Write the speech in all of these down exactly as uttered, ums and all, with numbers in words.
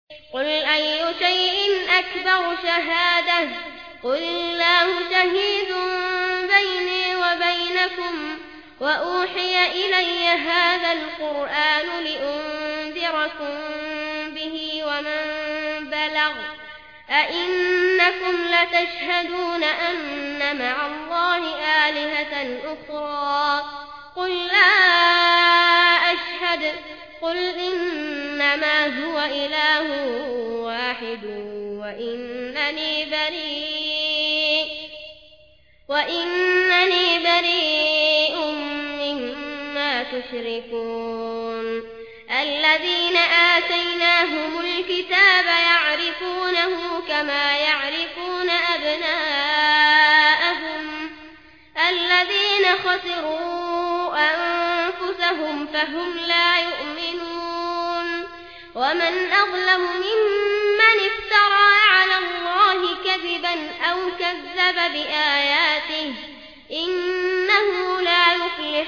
قل أي شيء أكبر شهادة قل الله شهيد بيني وبينكم وأوحي إلي هذا القرآن لأنذركم به ومن بلغ أئنكم لتشهدون أن مع الله آلهة أخرى قل لا أشهد قل إنما هو إله واحد وإنني بريء وإنني بريء مما تشركون الذين آتيناهم الكتاب يعرفونه كما يعرفون أبناءهم الذين خسروا أنفسهم فهم لا يؤمنون ومن أظلم ممن افترى على الله كذبا أو كذب بآياته إنه لا يفلح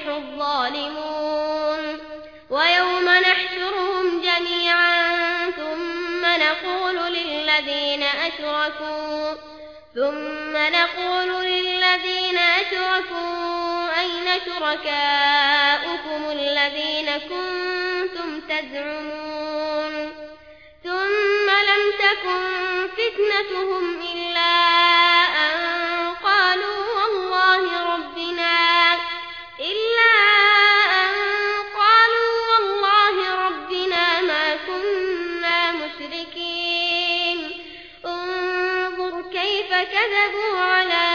الظالمون ويوم نحشرهم جميعا ثم نقول للذين أشركوا ثم نقول للذين أشركوا أين شركاؤكم الذين كنتم تزعمون ثم لم تكن فتنتهم إلا أن قالوا والله ربنا إلا أن قالوا والله ربنا ما كنا مشركين انظر كيف كذبوا على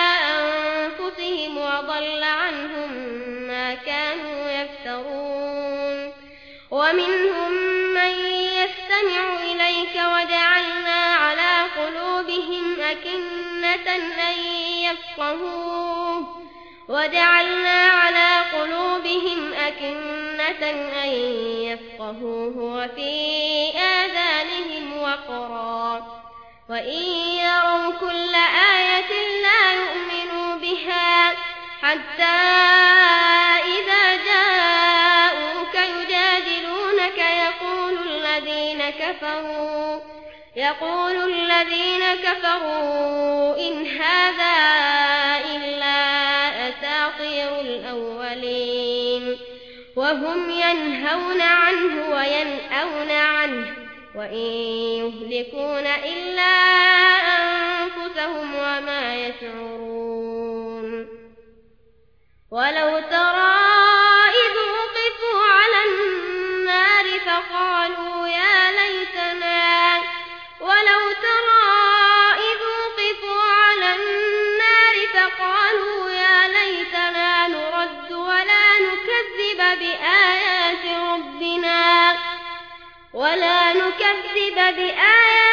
أنفسهم وضل عنهم ما كانوا يفترون ومنهم من يستمع إليك وجعلنا على قلوبهم أكنة أن يفقهوه وجعلنا على قلوبهم أكنة أن يفقهوه وفي آذانهم وقرا وإن يروا كل آية لا يؤمنوا بها حتى إذا جاءوك يجادلونك يقول الذين كفروا يقول الذين كفروا إن هذا إلا أساطير الأولين وهم ينهون عنه وينأون عنه وإن يهلكون إلا أنفسهم وما يشعرون ولو ترى إذ وقفوا على النار فقالوا يا ليتنا ولو ترى إذ وقفوا على النار فقالوا يا ليتنا نرد ولا نكذب بآيات ربنا ولا نكذب بآيات